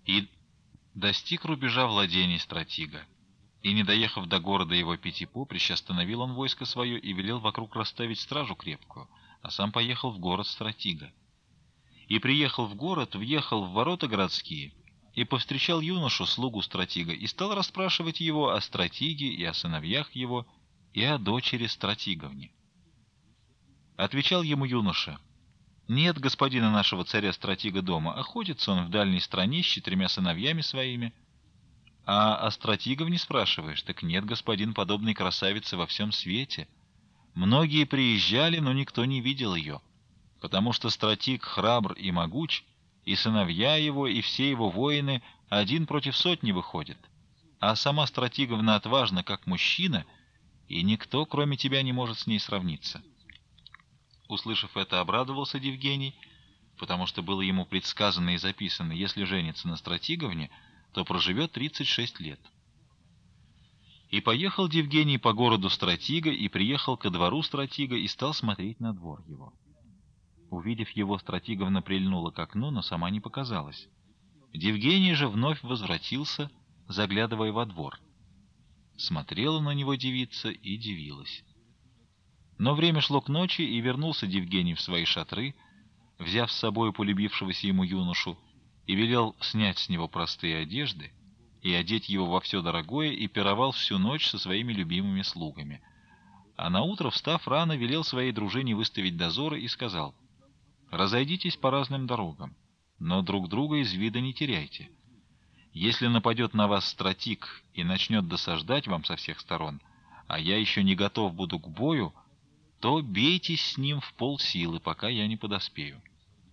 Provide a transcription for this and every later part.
и достиг рубежа владений стратега. И, не доехав до города его 5 поприщ, остановил он войско свое и велел вокруг расставить стражу крепкую, а сам поехал в город стратега. И приехал в город, въехал в ворота городские, и повстречал юношу, слугу стратега, и стал расспрашивать его о стратеге и о сыновьях его, и о дочери стратеговне. Отвечал ему юноша: «Нет господина нашего царя-стратега дома, охотится он в дальней стране с 4 сыновьями своими». «А о стратеговне спрашиваешь? Так нет, господин, подобной красавицы во всем свете. Многие приезжали, но никто не видел ее, потому что стратег храбр и могуч, и сыновья его, и все его воины один против сотни выходят. А сама стратеговна отважна, как мужчина, и никто, кроме тебя, не может с ней сравниться». Услышав это, обрадовался Евгений, потому что было ему предсказано и записано: если женится на стратеговне, то проживет 36 лет. И поехал Евгений по городу стратега, и приехал ко двору стратега, и стал смотреть на двор его. Увидев его, стратеговна прильнула к окну, но сама не показалась. Евгений же вновь возвратился, заглядывая во двор. Смотрела на него девица и дивилась. Но время шло к ночи, и вернулся Евгений в свои шатры, взяв с собой полюбившегося ему юношу, и велел снять с него простые одежды и одеть его во все дорогое, и пировал всю ночь со своими любимыми слугами. А наутро, встав рано, велел своей дружине выставить дозоры и сказал: «Разойдитесь по разным дорогам, но друг друга из вида не теряйте. Если нападет на вас стратег и начнет досаждать вам со всех сторон, а я еще не готов буду к бою, то бейтесь с ним в полсилы, пока я не подоспею».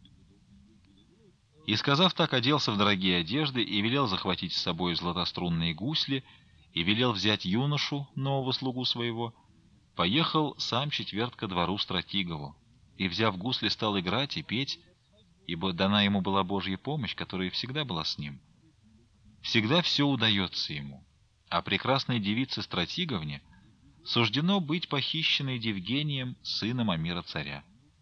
И, сказав так, оделся в дорогие одежды и велел захватить с собой златострунные гусли, и велел взять юношу, нового слугу своего. Поехал сам четверт ко двору стратегову, и, взяв гусли, стал играть и петь, ибо дана ему была Божья помощь, которая всегда была с ним. Всегда все удается ему, а прекрасной девице стратеговне суждено быть похищенной Евгением, сыном Амира царя.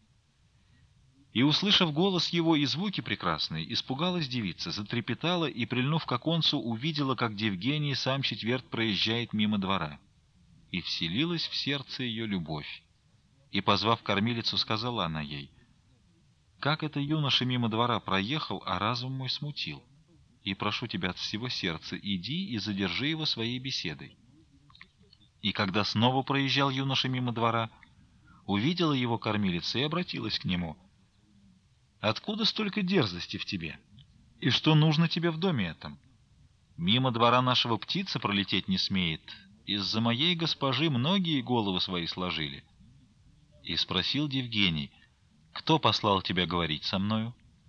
И, услышав голос его и звуки прекрасные, испугалась девица, затрепетала и, прильнув к оконцу, увидела, как Евгений сам четверт проезжает мимо двора. И вселилась в сердце ее любовь. И, позвав кормилицу, сказала она ей: «Как это юноша мимо двора проехал, а разум мой смутил? И прошу тебя от всего сердца, иди и задержи его своей беседой». И когда снова проезжал юноша мимо двора, увидела его кормилица и обратилась к нему: «Откуда столько дерзости в тебе? И что нужно тебе в доме этом? Мимо двора нашего птица пролететь не смеет. Из-за моей госпожи многие головы свои сложили». И спросил Евгений: «Кто послал тебя говорить со мною?»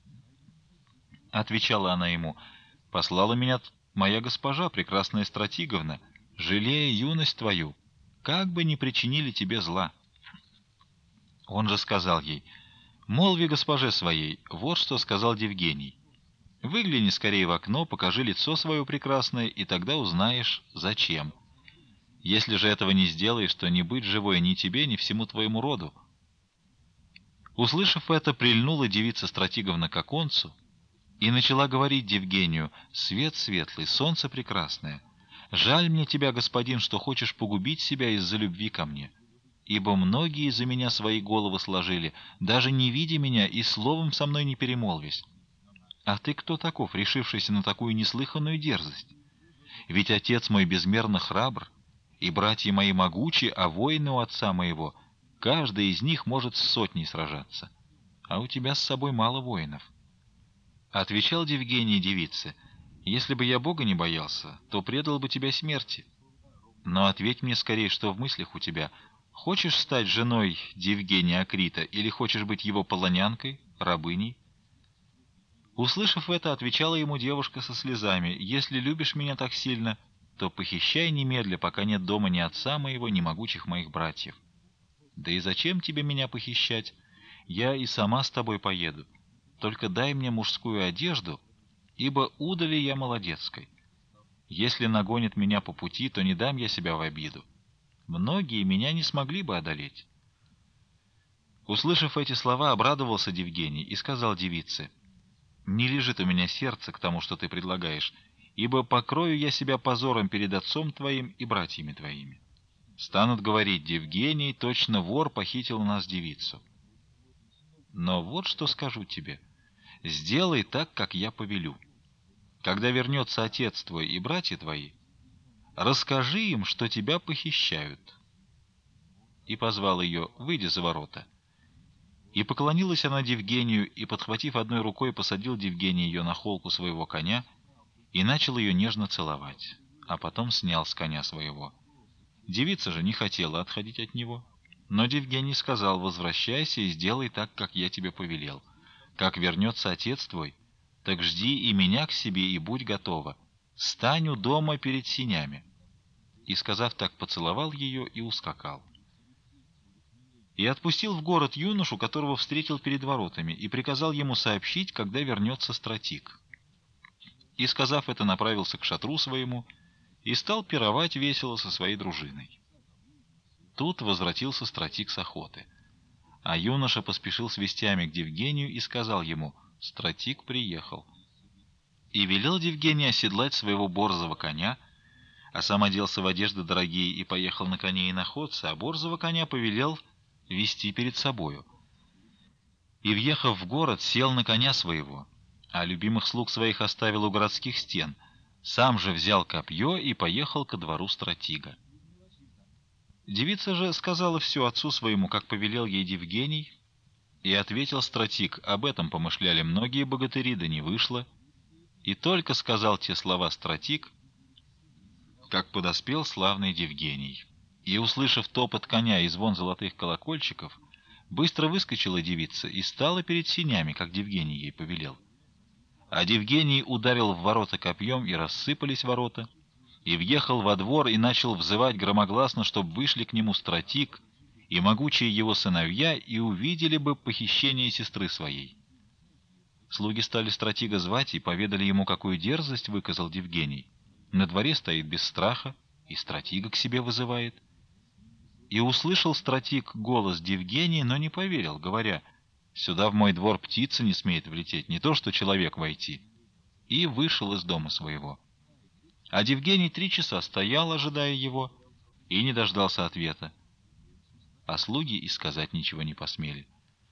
Отвечала она ему: «Послала меня моя госпожа, прекрасная стратеговна, жалея юность твою, как бы не причинили тебе зла». Он же сказал ей: «Молви госпоже своей, вот что сказал Евгений. Выгляни скорее в окно, покажи лицо свое прекрасное, и тогда узнаешь, зачем. Если же этого не сделаешь, то не быть живой ни тебе, ни всему твоему роду». Услышав это, прильнула девица стратеговна к оконцу и начала говорить Евгению: «Свет светлый, солнце прекрасное, жаль мне тебя, господин, что хочешь погубить себя из-за любви ко мне. Ибо многие за меня свои головы сложили, даже не видя меня и словом со мной не перемолвясь. А ты кто таков, решившийся на такую неслыханную дерзость? Ведь отец мой безмерно храбр, и братья мои могучи, а воины у отца моего, каждый из них может с сотней сражаться. А у тебя с собой мало воинов». Отвечал Евгений девице: «Если бы я Бога не боялся, то предал бы тебя смерти. Но ответь мне скорее, что в мыслях у тебя. Хочешь стать женой Евгения Акрита, или хочешь быть его полонянкой, рабыней?» Услышав это, отвечала ему девушка со слезами: «Если любишь меня так сильно, то похищай немедля, пока нет дома ни отца моего, ни могучих моих братьев. Да и зачем тебе меня похищать? Я и сама с тобой поеду. Только дай мне мужскую одежду, ибо удали я молодецкой. Если нагонит меня по пути, то не дам я себя в обиду. Многие меня не смогли бы одолеть». Услышав эти слова, обрадовался Евгений и сказал девице: Не лежит у меня сердце к тому, что ты предлагаешь, ибо покрою я себя позором перед отцом твоим и братьями твоими. Станут говорить: Евгений, точно вор, похитил у нас девицу. Но вот что скажу тебе: сделай так, как я повелю. Когда вернется отец твой и братья твои, расскажи им, что тебя похищают. И позвал ее: выйди за ворота. И поклонилась она Евгению, и, подхватив одной рукой, посадил Евгений ее на холку своего коня и начал ее нежно целовать, а потом снял с коня своего. Девица же не хотела отходить от него, но Евгений сказал: возвращайся и сделай так, как я тебе повелел. Как вернется отец твой, так жди и меня к себе, и будь готова. Стань у дома перед сенями. И, сказав так, поцеловал ее и ускакал. И отпустил в город юношу, которого встретил перед воротами, и приказал ему сообщить, когда вернется стратик. И, сказав это, направился к шатру своему и стал пировать весело со своей дружиной. Тут возвратился стратик с охоты. А юноша поспешил с вестями к Евгению и сказал ему: стратик приехал. И велел Евгений оседлать своего борзого коня, а сам оделся в одежды дорогие и поехал на коне иноходца, а борзого коня повелел вести перед собою. И, въехав в город, сел на коня своего, а любимых слуг своих оставил у городских стен, сам же взял копье и поехал ко двору стратига. Девица же сказала все отцу своему, как повелел ей Евгений, и ответил стратиг: об этом помышляли многие богатыри, да не вышло. И только сказал те слова стратиг, как подоспел славный Евгений. И, услышав топот коня и звон золотых колокольчиков, быстро выскочила девица и стала перед сенями, как Евгений ей повелел. А Евгений ударил в ворота копьем, и рассыпались ворота, и въехал во двор и начал взывать громогласно, чтоб вышли к нему стратик и могучие его сыновья, и увидели бы похищение сестры своей. Слуги стали стратига звать и поведали ему, какую дерзость выказал Евгений. На дворе стоит без страха и стратига к себе вызывает. И услышал стратиг голос Евгения, но не поверил, говоря: сюда в мой двор птица не смеет влететь, не то что человек войти. И вышел из дома своего. А Евгений 3 часа стоял, ожидая его, и не дождался ответа. А слуги и сказать ничего не посмели.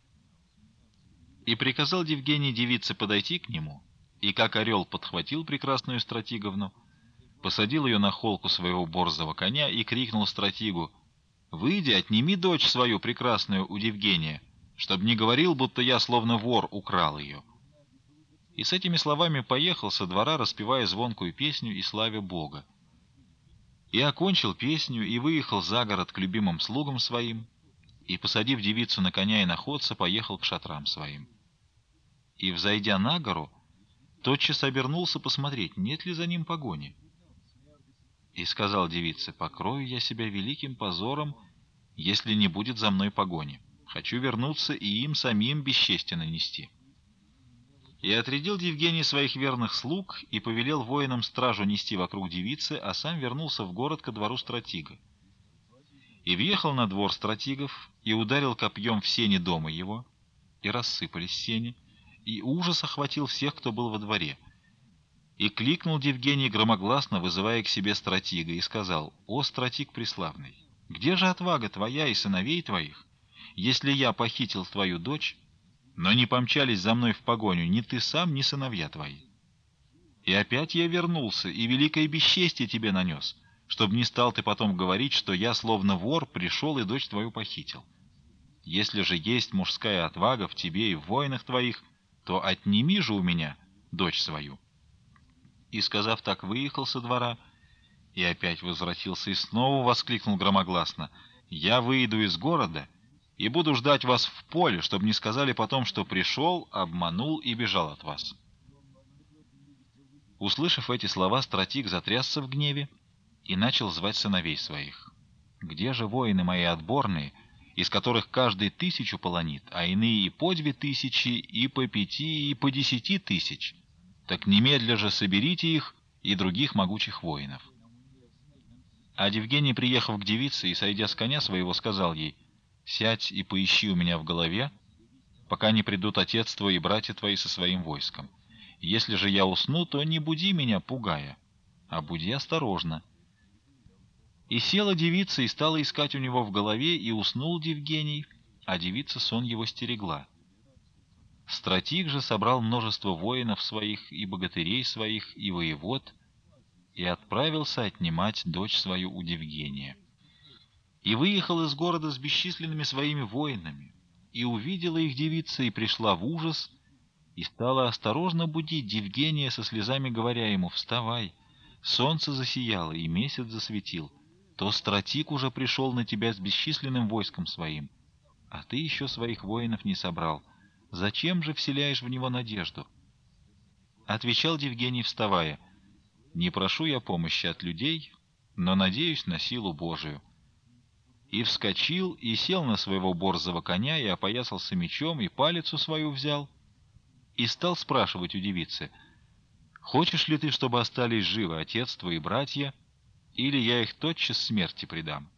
И приказал Евгений девице подойти к нему, и как орел подхватил прекрасную стратиговну, посадил ее на холку своего борзого коня и крикнул стратигу: «Выйди, отними дочь свою прекрасную у Евгения, чтоб не говорил, будто я словно вор украл ее». И с этими словами поехал со двора, распевая звонкую песню и славя Бога. И окончил песню, и выехал за город к любимым слугам своим, и, посадив девицу на коня и находца, поехал к шатрам своим. И, взойдя на гору, тотчас обернулся посмотреть, нет ли за ним погони. И сказал девице: покрою я себя великим позором, если не будет за мной погони. Хочу вернуться и им самим бесчестие нанести. И отрядил Евгений своих верных слуг и повелел воинам стражу нести вокруг девицы, а сам вернулся в город ко двору стратига. И въехал на двор стратигов, и ударил копьем в сени дома его, и рассыпались сени, и ужас охватил всех, кто был во дворе. И кликнул Евгений громогласно, вызывая к себе стратига, и сказал: «О, стратиг преславный, где же отвага твоя и сыновей твоих, если я похитил твою дочь, но не помчались за мной в погоню ни ты сам, ни сыновья твои? И опять я вернулся, и великое бесчестие тебе нанес, чтобы не стал ты потом говорить, что я, словно вор, пришел и дочь твою похитил. Если же есть мужская отвага в тебе и в воинах твоих, то отними же у меня дочь свою». И, сказав так, выехал со двора, и опять возвратился, и снова воскликнул громогласно: «Я выйду из города и буду ждать вас в поле, чтобы не сказали потом, что пришел, обманул и бежал от вас». Услышав эти слова, стратиг затрясся в гневе и начал звать сыновей своих. «Где же воины мои отборные, из которых каждый 1000 полонит, а иные и по 2000, и по 5, и по 10 тысяч? Так немедля же соберите их и других могучих воинов». А Евгений, приехав к девице и сойдя с коня своего, сказал ей: «Сядь и поищи у меня в голове, пока не придут отец твой и братья твои со своим войском. Если же я усну, то не буди меня, пугая, а буди осторожно». И села девица, и стала искать у него в голове, и уснул Евгений, а девица сон его стерегла. Стратиг же собрал множество воинов своих, и богатырей своих, и воевод, и отправился отнимать дочь свою у Евгения. И выехал из города с бесчисленными своими воинами, и увидела их девица, и пришла в ужас, и стала осторожно будить Евгения со слезами, говоря ему: «Вставай, солнце засияло, и месяц засветил, то стратик уже пришел на тебя с бесчисленным войском своим, а ты еще своих воинов не собрал. Зачем же вселяешь в него надежду?» Отвечал Евгений, вставая: «Не прошу я помощи от людей, но надеюсь на силу Божию». И вскочил, и сел на своего борзого коня, и опоясался мечом, и палицу свою взял, и стал спрашивать у девицы: «Хочешь ли ты, чтобы остались живы отец твой и братья, или я их тотчас смерти предам?»